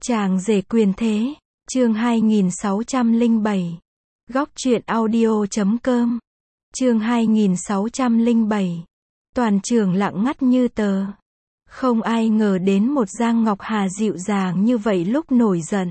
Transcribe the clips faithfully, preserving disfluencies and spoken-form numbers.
Chàng rể quyền thế, chương hai nghìn sáu trăm lẻ bảy. Góc truyện audio chấm com. Chương hai nghìn sáu trăm lẻ bảy. Toàn trường lặng ngắt như tờ. Không ai ngờ đến một Giang Ngọc Hà dịu dàng như vậy lúc nổi giận.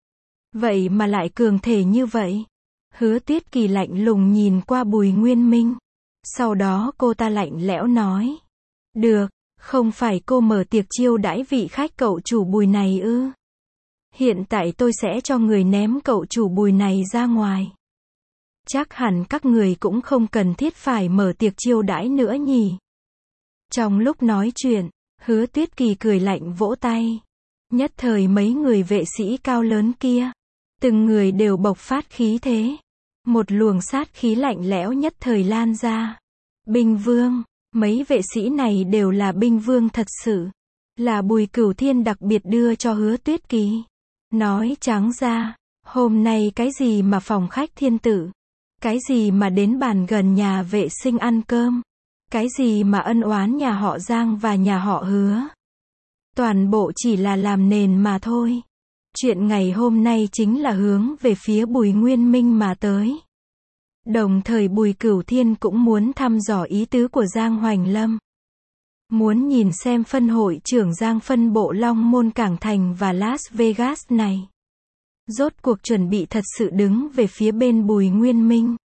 Vậy mà lại cường thể như vậy. Hứa Tuyết Kỳ lạnh lùng nhìn qua Bùi Nguyên Minh. Sau đó cô ta lạnh lẽo nói. Được, không phải cô mở tiệc chiêu đãi vị khách cậu chủ Bùi này ư? Hiện tại tôi sẽ cho người ném cậu chủ Bùi này ra ngoài. Chắc hẳn các người cũng không cần thiết phải mở tiệc chiêu đãi nữa nhỉ. Trong lúc nói chuyện, Hứa Tuyết Kỳ cười lạnh vỗ tay. Nhất thời mấy người vệ sĩ cao lớn kia, từng người đều bộc phát khí thế. Một luồng sát khí lạnh lẽo nhất thời lan ra. Binh vương, mấy vệ sĩ này đều là binh vương thật sự. Là Bùi Cửu Thiên đặc biệt đưa cho Hứa Tuyết Kỳ. Nói trắng ra, hôm nay cái gì mà phòng khách thiên tử, cái gì mà đến bàn gần nhà vệ sinh ăn cơm, cái gì mà ân oán nhà họ Giang và nhà họ Hứa. Toàn bộ chỉ là làm nền mà thôi. Chuyện ngày hôm nay chính là hướng về phía Bùi Nguyên Minh mà tới. Đồng thời Bùi Cửu Thiên cũng muốn thăm dò ý tứ của Giang Hoành Lâm. Muốn nhìn xem phân hội trưởng Giang phân bộ Long Môn Cảng Thành và Las Vegas này. Rốt cuộc chuẩn bị thật sự đứng về phía bên Bùi Nguyên Minh.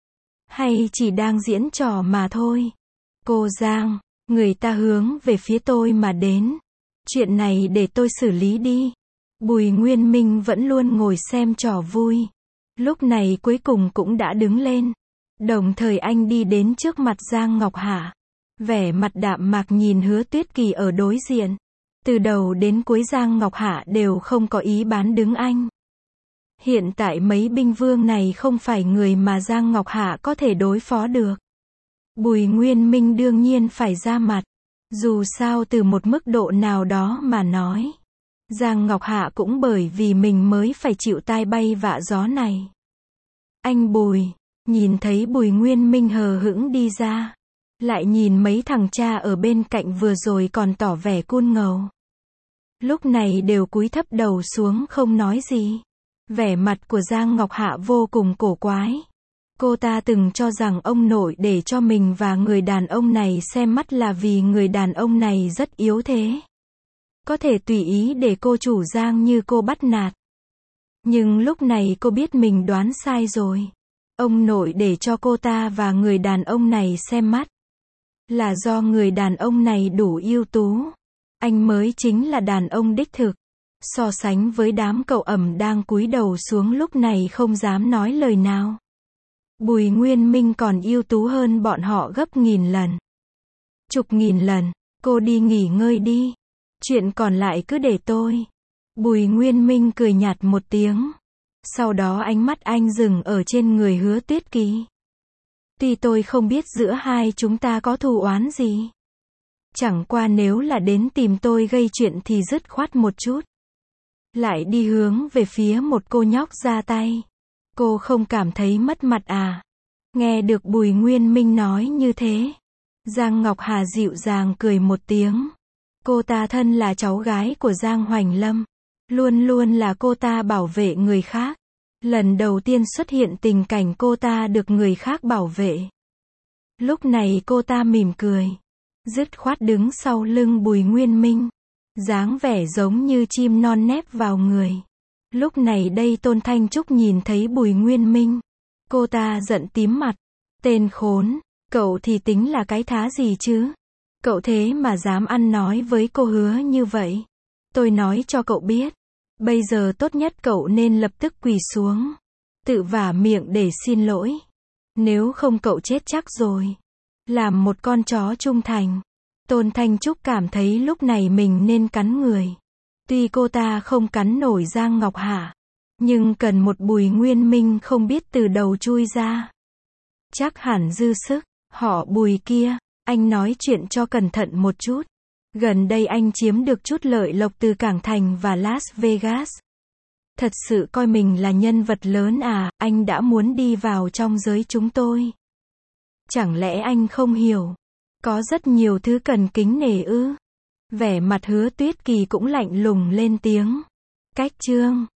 Hay chỉ đang diễn trò mà thôi. Cô Giang, người ta hướng về phía tôi mà đến. Chuyện này để tôi xử lý đi. Bùi Nguyên Minh vẫn luôn ngồi xem trò vui. Lúc này cuối cùng cũng đã đứng lên. Đồng thời anh đi đến trước mặt Giang Ngọc Hạ. Vẻ mặt đạm mạc nhìn Hứa Tuyết Kỳ ở đối diện. Từ đầu đến cuối Giang Ngọc Hạ đều không có ý bán đứng anh. Hiện tại mấy binh vương này không phải người mà Giang Ngọc Hạ có thể đối phó được. Bùi Nguyên Minh đương nhiên phải ra mặt. Dù sao từ một mức độ nào đó mà nói, Giang Ngọc Hạ cũng bởi vì mình mới phải chịu tai bay vạ gió này. Anh Bùi, nhìn thấy Bùi Nguyên Minh hờ hững đi ra. Lại nhìn mấy thằng cha ở bên cạnh vừa rồi còn tỏ vẻ cun ngầu. Lúc này đều cúi thấp đầu xuống không nói gì. Vẻ mặt của Giang Ngọc Hạ vô cùng cổ quái. Cô ta từng cho rằng ông nội để cho mình và người đàn ông này xem mắt là vì người đàn ông này rất yếu thế. Có thể tùy ý để cô chủ Giang như cô bắt nạt. Nhưng lúc này cô biết mình đoán sai rồi. Ông nội để cho cô ta và người đàn ông này xem mắt. Là do người đàn ông này đủ ưu tú. Anh mới chính là đàn ông đích thực. So sánh với đám cậu ẩm đang cúi đầu xuống lúc này không dám nói lời nào. Bùi Nguyên Minh còn ưu tú hơn bọn họ gấp nghìn lần. Chục nghìn lần. Cô đi nghỉ ngơi đi. Chuyện còn lại cứ để tôi. Bùi Nguyên Minh cười nhạt một tiếng. Sau đó ánh mắt anh dừng ở trên người Hứa Tuyết Kỳ. Tuy tôi không biết giữa hai chúng ta có thù oán gì. Chẳng qua nếu là đến tìm tôi gây chuyện thì dứt khoát một chút. Lại đi hướng về phía một cô nhóc ra tay. Cô không cảm thấy mất mặt à? Nghe được Bùi Nguyên Minh nói như thế. Giang Ngọc Hà dịu dàng cười một tiếng. Cô ta thân là cháu gái của Giang Hoành Lâm. Luôn luôn là cô ta bảo vệ người khác. Lần đầu tiên xuất hiện tình cảnh cô ta được người khác bảo vệ. Lúc này cô ta mỉm cười. Dứt khoát đứng sau lưng Bùi Nguyên Minh. Dáng vẻ giống như chim non nép vào người. Lúc này đây Tôn Thanh Trúc nhìn thấy Bùi Nguyên Minh. Cô ta giận tím mặt. Tên khốn, cậu thì tính là cái thá gì chứ? Cậu thế mà dám ăn nói với cô Hứa như vậy. Tôi nói cho cậu biết. Bây giờ tốt nhất cậu nên lập tức quỳ xuống. Tự vả miệng để xin lỗi. Nếu không cậu chết chắc rồi. Làm một con chó trung thành. Tôn Thanh Trúc cảm thấy lúc này mình nên cắn người. Tuy cô ta không cắn nổi Giang Ngọc Hạ. Nhưng cần một Bùi Nguyên Minh không biết từ đầu chui ra. Chắc hẳn dư sức. Họ Bùi kia, anh nói chuyện cho cẩn thận một chút. Gần đây anh chiếm được chút lợi lộc từ Cảng Thành và Las Vegas. Thật sự coi mình là nhân vật lớn à, anh đã muốn đi vào trong giới chúng tôi. Chẳng lẽ anh không hiểu? Có rất nhiều thứ cần kính nể ư? Vẻ mặt Hứa Tuyết Kỳ cũng lạnh lùng lên tiếng. Cách chương